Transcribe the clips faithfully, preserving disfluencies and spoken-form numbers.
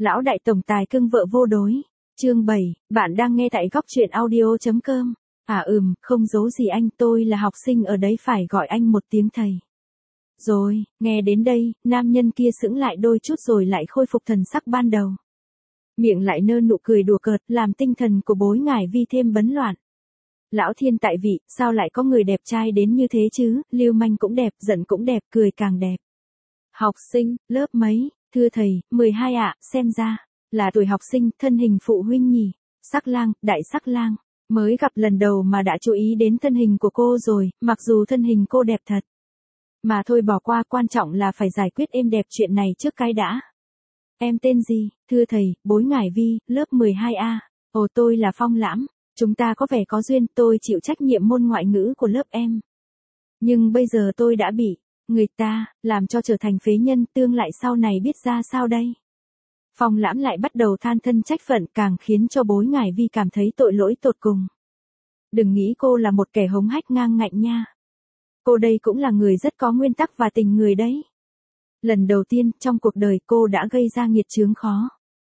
Lão đại tổng tài cưng vợ vô đối. Chương bảy, bạn đang nghe tại góc truyện audio chấm com. À ừm, không giấu gì anh, tôi là học sinh ở đấy, phải gọi anh một tiếng thầy. Rồi, nghe đến đây, nam nhân kia sững lại đôi chút rồi lại khôi phục thần sắc ban đầu. Miệng lại nơ nụ cười đùa cợt, làm tinh thần của Bối Ngải Vi thêm bấn loạn. Lão thiên tại vị, sao lại có người đẹp trai đến như thế chứ, lưu manh cũng đẹp, giận cũng đẹp, cười càng đẹp. Học sinh, lớp mấy? Thưa thầy, mười hai ạ, xem ra là tuổi học sinh, thân hình phụ huynh nhỉ. Sắc lang, đại sắc lang, mới gặp lần đầu mà đã chú ý đến thân hình của cô rồi, mặc dù thân hình cô đẹp thật. Mà thôi bỏ qua, quan trọng là phải giải quyết êm đẹp chuyện này trước cái đã. Em tên gì? Thưa thầy, Bối Ngải Vi, lớp mười hai A. Ồ, tôi là Phong Lãm, chúng ta có vẻ có duyên, tôi chịu trách nhiệm môn ngoại ngữ của lớp em. Nhưng bây giờ tôi đã bị người ta làm cho trở thành phế nhân, tương lại sau này biết ra sao đây? Phong Lãm lại bắt đầu than thân trách phận, càng khiến cho Bối Ngải Vi cảm thấy tội lỗi tột cùng. Đừng nghĩ cô là một kẻ hống hách ngang ngạnh nha. Cô đây cũng là người rất có nguyên tắc và tình người đấy. Lần đầu tiên trong cuộc đời cô đã gây ra nghiệt chướng khó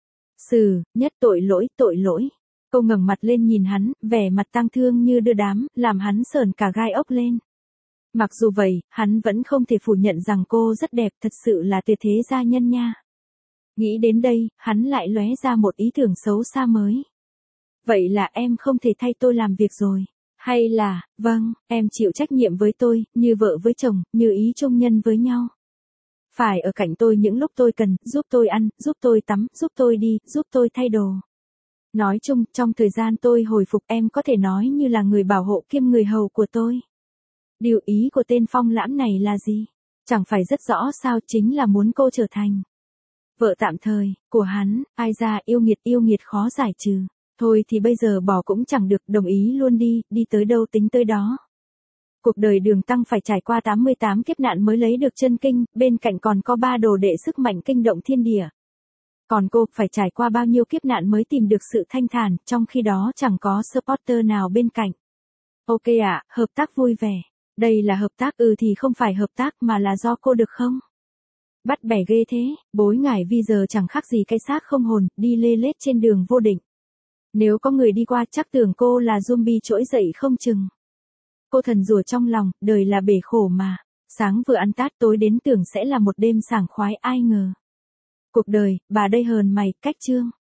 xử nhất, tội lỗi, tội lỗi. Cô ngẩng mặt lên nhìn hắn, vẻ mặt tang thương như đưa đám, làm hắn sởn cả gai ốc lên. Mặc dù vậy, hắn vẫn không thể phủ nhận rằng cô rất đẹp, thật sự là tuyệt thế gia nhân nha. Nghĩ đến đây, hắn lại lóe ra một ý tưởng xấu xa mới. Vậy là em không thể thay tôi làm việc rồi. Hay là, vâng, em chịu trách nhiệm với tôi, như vợ với chồng, như ý chung nhân với nhau. Phải ở cạnh tôi những lúc tôi cần, giúp tôi ăn, giúp tôi tắm, giúp tôi đi, giúp tôi thay đồ. Nói chung, trong thời gian tôi hồi phục, em có thể nói như là người bảo hộ kiêm người hầu của tôi. Điều ý của tên Phong Lãm này là gì? Chẳng phải rất rõ sao, chính là muốn cô trở thành vợ tạm thời của hắn. Ai ra, yêu nghiệt yêu nghiệt khó giải trừ. Thôi thì bây giờ bỏ cũng chẳng được, đồng ý luôn đi, đi tới đâu tính tới đó. Cuộc đời Đường Tăng phải trải qua tám mươi tám kiếp nạn mới lấy được chân kinh, bên cạnh còn có ba đồ đệ sức mạnh kinh động thiên địa. Còn cô phải trải qua bao nhiêu kiếp nạn mới tìm được sự thanh thản, trong khi đó chẳng có supporter nào bên cạnh. Ok ạ, hợp tác vui vẻ. Đây là hợp tác, ừ thì không phải hợp tác mà là do cô được không? Bắt bẻ ghê thế, Bối Ngải Vi giờ chẳng khác gì cái xác không hồn, đi lê lết trên đường vô định. Nếu có người đi qua chắc tưởng cô là zombie trỗi dậy không chừng. Cô thần rủa trong lòng, đời là bể khổ mà. Sáng vừa ăn tát, tối đến tưởng sẽ là một đêm sảng khoái, ai ngờ. Cuộc đời, bà đây hờn mày, cách chương.